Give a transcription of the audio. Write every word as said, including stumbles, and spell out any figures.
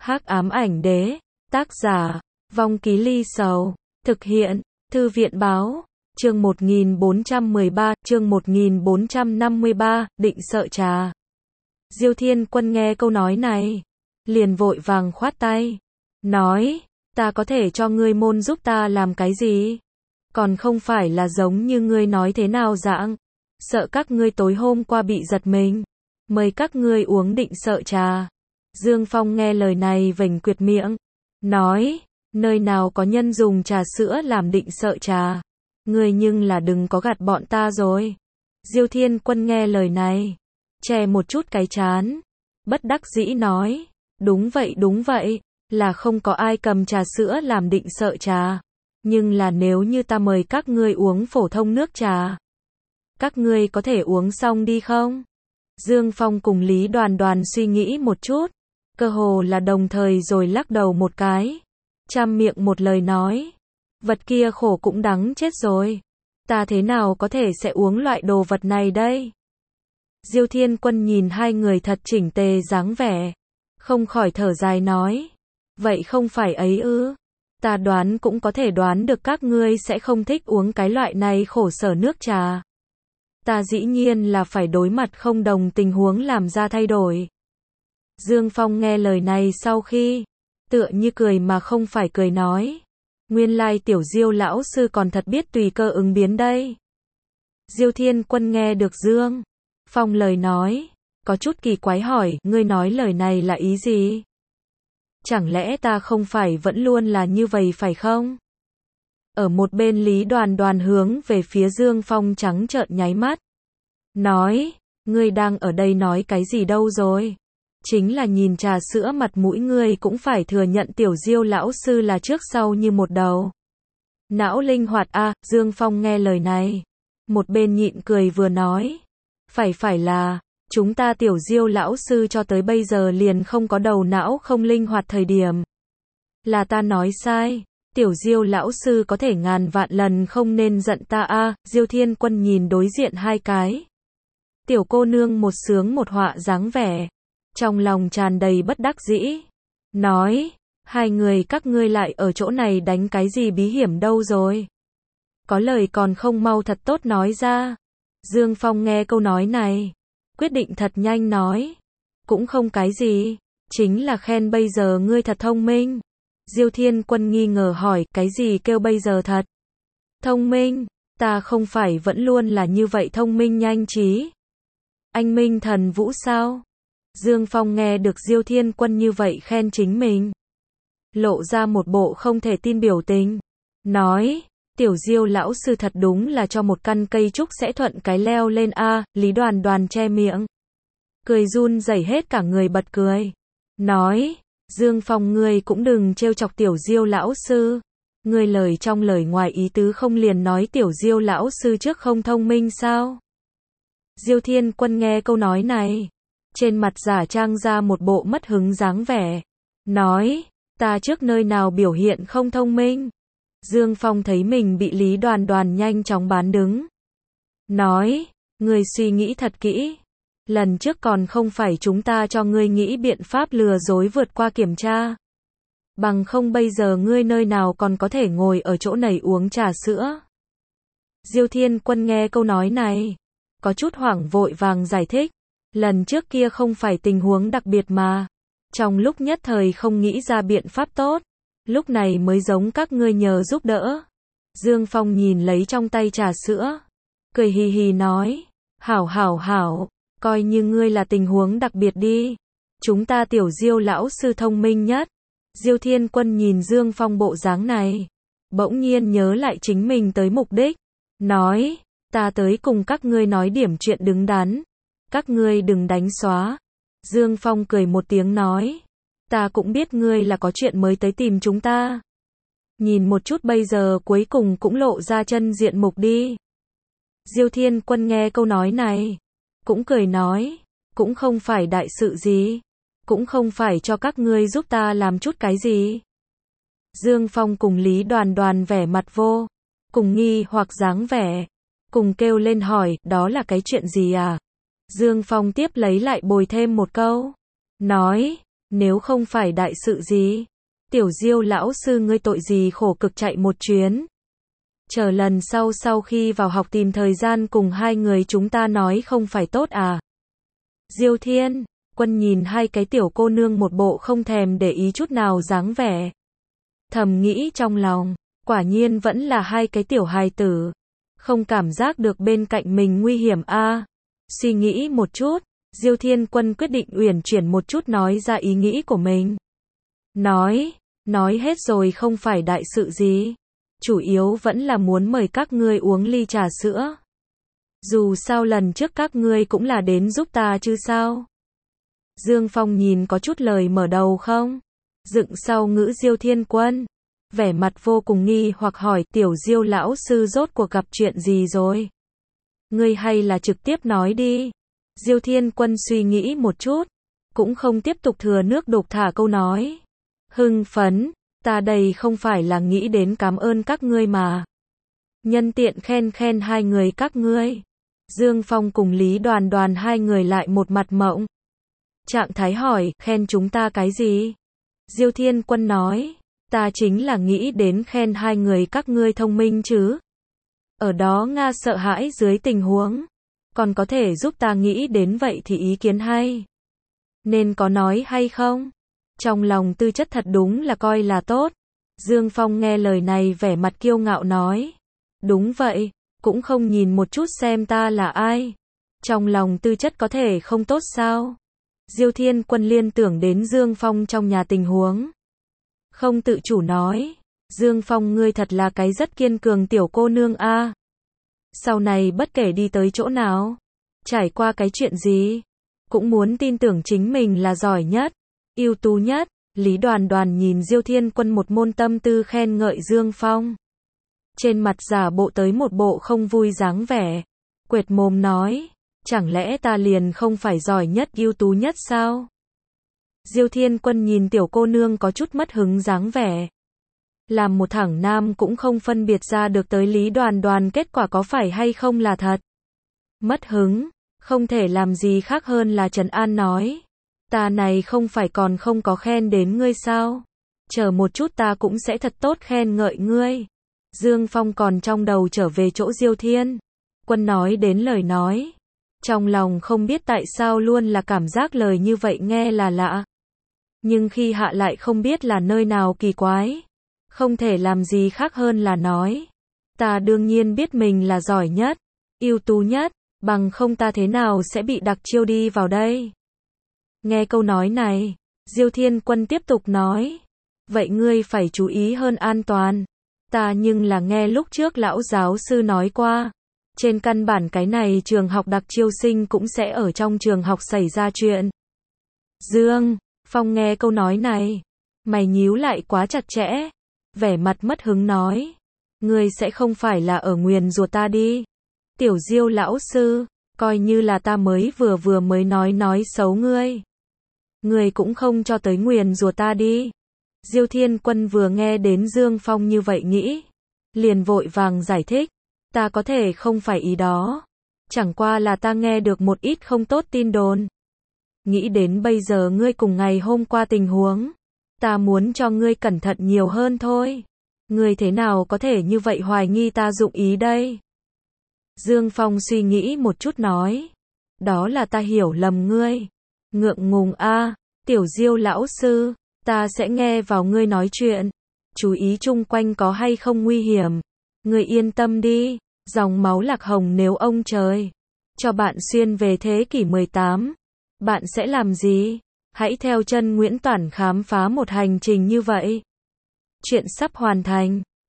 Hắc ám ảnh đế, tác giả, Vong Ký Ly Sầu, thực hiện, Thư viện báo, chương một nghìn bốn trăm mười ba, chương một nghìn bốn trăm năm mươi ba, định sợ trà. Diêu Thiên Quân nghe câu nói này, liền vội vàng khoát tay, nói, ta có thể cho ngươi môn giúp ta làm cái gì? Còn không phải là giống như ngươi nói thế nào dạng, sợ các ngươi tối hôm qua bị giật mình, mời các ngươi uống định sợ trà. Dương Phong nghe lời này vểnh quyệt miệng, nói, nơi nào có nhân dùng trà sữa làm định sợ trà, ngươi nhưng là đừng có gạt bọn ta rồi. Diêu Thiên Quân nghe lời này, che một chút cái trán, bất đắc dĩ nói, đúng vậy đúng vậy, là không có ai cầm trà sữa làm định sợ trà, nhưng là nếu như ta mời các ngươi uống phổ thông nước trà, các ngươi có thể uống xong đi không? Dương Phong cùng Lý Đoàn Đoàn suy nghĩ một chút, cơ hồ là đồng thời rồi lắc đầu một cái, chăm miệng một lời nói, vật kia khổ cũng đắng chết rồi, ta thế nào có thể sẽ uống loại đồ vật này đây? Diêu Thiên Quân nhìn hai người thật chỉnh tề dáng vẻ, không khỏi thở dài nói, vậy không phải ấy ư, ta đoán cũng có thể đoán được các ngươi sẽ không thích uống cái loại này khổ sở nước trà. Ta dĩ nhiên là phải đối mặt không đồng tình huống làm ra thay đổi. Dương Phong nghe lời này sau khi, tựa như cười mà không phải cười nói, nguyên lai tiểu Diêu lão sư còn thật biết tùy cơ ứng biến đây. Diêu Thiên Quân nghe được Dương Phong lời nói, có chút kỳ quái hỏi, ngươi nói lời này là ý gì? Chẳng lẽ ta không phải vẫn luôn là như vậy phải không? Ở một bên Lý Đoàn Đoàn hướng về phía Dương Phong trắng trợn nháy mắt, nói, ngươi đang ở đây nói cái gì đâu rồi? Chính là nhìn trà sữa mặt mũi ngươi cũng phải thừa nhận tiểu Diêu lão sư là trước sau như một đầu. Não linh hoạt a. À, Dương Phong nghe lời này, một bên nhịn cười vừa nói, phải phải là, chúng ta tiểu Diêu lão sư cho tới bây giờ liền không có đầu não không linh hoạt thời điểm. Là ta nói sai, tiểu Diêu lão sư có thể ngàn vạn lần không nên giận ta a. À, Diêu Thiên Quân nhìn đối diện hai cái tiểu cô nương một sướng một họa dáng vẻ, trong lòng tràn đầy bất đắc dĩ, nói, hai người các ngươi lại ở chỗ này đánh cái gì bí hiểm đâu rồi? Có lời còn không mau thật tốt nói ra. Dương Phong nghe câu nói này, quyết định thật nhanh nói, cũng không cái gì, chính là khen bây giờ ngươi thật thông minh. Diêu Thiên Quân nghi ngờ hỏi, cái gì kêu bây giờ thật thông minh, ta không phải vẫn luôn là như vậy thông minh nhanh trí. Anh minh thần vũ sao? Dương Phong nghe được Diêu Thiên Quân như vậy khen chính mình, lộ ra một bộ không thể tin biểu tình, nói, tiểu Diêu lão sư thật đúng là cho một căn cây trúc sẽ thuận cái leo lên a. À, Lý Đoàn Đoàn che miệng, cười run rẩy hết cả người bật cười, nói, Dương Phong ngươi cũng đừng trêu chọc tiểu Diêu lão sư, ngươi lời trong lời ngoài ý tứ không liền nói tiểu Diêu lão sư trước không thông minh sao? Diêu Thiên Quân nghe câu nói này, trên mặt giả trang ra một bộ mất hứng dáng vẻ, nói, ta trước nơi nào biểu hiện không thông minh? Dương Phong thấy mình bị Lý Đoàn Đoàn nhanh chóng bán đứng, nói, ngươi suy nghĩ thật kỹ, lần trước còn không phải chúng ta cho ngươi nghĩ biện pháp lừa dối vượt qua kiểm tra, bằng không bây giờ ngươi nơi nào còn có thể ngồi ở chỗ này uống trà sữa. Diêu Thiên Quân nghe câu nói này, có chút hoảng vội vàng giải thích, lần trước kia không phải tình huống đặc biệt mà, trong lúc nhất thời không nghĩ ra biện pháp tốt, lúc này mới giống các ngươi nhờ giúp đỡ. Dương Phong nhìn lấy trong tay trà sữa, cười hì hì nói, hảo hảo hảo, coi như ngươi là tình huống đặc biệt đi, chúng ta tiểu Diêu lão sư thông minh nhất. Diêu Thiên Quân nhìn Dương Phong bộ dáng này, bỗng nhiên nhớ lại chính mình tới mục đích, nói, ta tới cùng các ngươi nói điểm chuyện đứng đắn, các ngươi đừng đánh xóa. Dương Phong cười một tiếng nói, ta cũng biết ngươi là có chuyện mới tới tìm chúng ta. Nhìn một chút bây giờ cuối cùng cũng lộ ra chân diện mục đi. Diêu Thiên Quân nghe câu nói này, cũng cười nói, cũng không phải đại sự gì, cũng không phải cho các ngươi giúp ta làm chút cái gì. Dương Phong cùng Lý Đoàn Đoàn vẻ mặt vô cùng nghi hoặc dáng vẻ, cùng kêu lên hỏi, đó là cái chuyện gì à? Dương Phong tiếp lấy lại bồi thêm một câu, nói, Nếu không phải đại sự gì, Tiểu Diêu lão sư ngươi tội gì khổ cực chạy một chuyến. Chờ lần sau sau khi vào học tìm thời gian cùng hai người chúng ta nói không phải tốt à. Diêu Thiên Quân nhìn hai cái tiểu cô nương một bộ không thèm để ý chút nào dáng vẻ. Thầm nghĩ trong lòng, quả nhiên vẫn là hai cái tiểu hài tử. Không cảm giác được bên cạnh mình nguy hiểm a. À. Suy nghĩ một chút, Diêu Thiên Quân quyết định uyển chuyển một chút nói ra ý nghĩ của mình. Nói, nói hết rồi không phải đại sự gì. Chủ yếu vẫn là muốn mời các ngươi uống ly trà sữa. Dù sao lần trước các ngươi cũng là đến giúp ta chứ sao. Dương Phong nhìn có chút lời mở đầu không? Dựng sau ngữ Diêu Thiên Quân. Vẻ mặt vô cùng nghi hoặc hỏi Tiểu Diêu lão sư rốt cuộc gặp chuyện gì rồi? Ngươi hay là trực tiếp nói đi. Diêu Thiên Quân suy nghĩ một chút. Cũng không tiếp tục thừa nước đục thả câu nói. Hưng phấn, ta đây không phải là nghĩ đến cảm ơn các ngươi mà. Nhân tiện khen khen hai người các ngươi. Dương Phong cùng Lý Đoàn Đoàn hai người lại một mặt mộng. Trạng thái hỏi, khen chúng ta cái gì? Diêu Thiên Quân nói, ta chính là nghĩ đến khen hai người các ngươi thông minh chứ. Ở đó Nga sợ hãi dưới tình huống. Còn có thể giúp ta nghĩ đến vậy thì ý kiến hay. Nên có nói hay không? Trong lòng tư chất thật đúng là coi là tốt. Dương Phong nghe lời này vẻ mặt kiêu ngạo nói. Đúng vậy, cũng không nhìn một chút xem ta là ai. Trong lòng tư chất có thể không tốt sao? Diêu Thiên Quân liên tưởng đến Dương Phong trong nhà tình huống. Không tự chủ nói. Dương Phong ngươi thật là cái rất kiên cường tiểu cô nương a. À. Sau này bất kể đi tới chỗ nào, trải qua cái chuyện gì, cũng muốn tin tưởng chính mình là giỏi nhất, ưu tú nhất. Lý Đoàn Đoàn nhìn Diêu Thiên Quân một môn tâm tư khen ngợi Dương Phong. Trên mặt giả bộ tới một bộ không vui dáng vẻ. Quệt mồm nói, chẳng lẽ ta liền không phải giỏi nhất ưu tú nhất sao? Diêu Thiên Quân nhìn tiểu cô nương có chút mất hứng dáng vẻ. Làm một thẳng nam cũng không phân biệt ra được tới Lý Đoàn Đoàn kết quả có phải hay không là thật. Mất hứng, không thể làm gì khác hơn là trấn an nói. Ta này không phải còn không có khen đến ngươi sao? Chờ một chút ta cũng sẽ thật tốt khen ngợi ngươi. Dương Phong còn trong đầu trở về chỗ Diêu Thiên Quân nói đến lời nói. Trong lòng không biết tại sao luôn là cảm giác lời như vậy nghe là lạ. Nhưng khi hạ lại không biết là nơi nào kỳ quái. Không thể làm gì khác hơn là nói. Ta đương nhiên biết mình là giỏi nhất, ưu tú nhất, bằng không ta thế nào sẽ bị đặc chiêu đi vào đây. Nghe câu nói này, Diêu Thiên Quân tiếp tục nói. Vậy ngươi phải chú ý hơn an toàn. Ta nhưng là nghe lúc trước lão giáo sư nói qua. Trên căn bản cái này trường học đặc chiêu sinh cũng sẽ ở trong trường học xảy ra chuyện. Dương Phong nghe câu nói này, mày nhíu lại quá chặt chẽ. Vẻ mặt mất hứng nói. Ngươi sẽ không phải là ở nguyền rủa ta đi. Tiểu Diêu lão sư, coi như là ta mới vừa vừa mới nói nói xấu ngươi. Ngươi cũng không cho tới nguyền rủa ta đi. Diêu Thiên Quân vừa nghe đến Dương Phong như vậy nghĩ. Liền vội vàng giải thích. Ta có thể không phải ý đó. Chẳng qua là ta nghe được một ít không tốt tin đồn. Nghĩ đến bây giờ ngươi cùng ngày hôm qua tình huống. Ta muốn cho ngươi cẩn thận nhiều hơn thôi. Ngươi thế nào có thể như vậy hoài nghi ta dụng ý đây? Dương Phong suy nghĩ một chút nói. Đó là ta hiểu lầm ngươi. Ngượng ngùng a, à, Tiểu Diêu lão sư, ta sẽ nghe vào ngươi nói chuyện. Chú ý chung quanh có hay không nguy hiểm. Ngươi yên tâm đi, dòng máu Lạc Hồng nếu ông trời cho bạn xuyên về thế kỷ mười tám, bạn sẽ làm gì? Hãy theo chân Nguyễn Toản khám phá một hành trình như vậy. Chuyện sắp hoàn thành.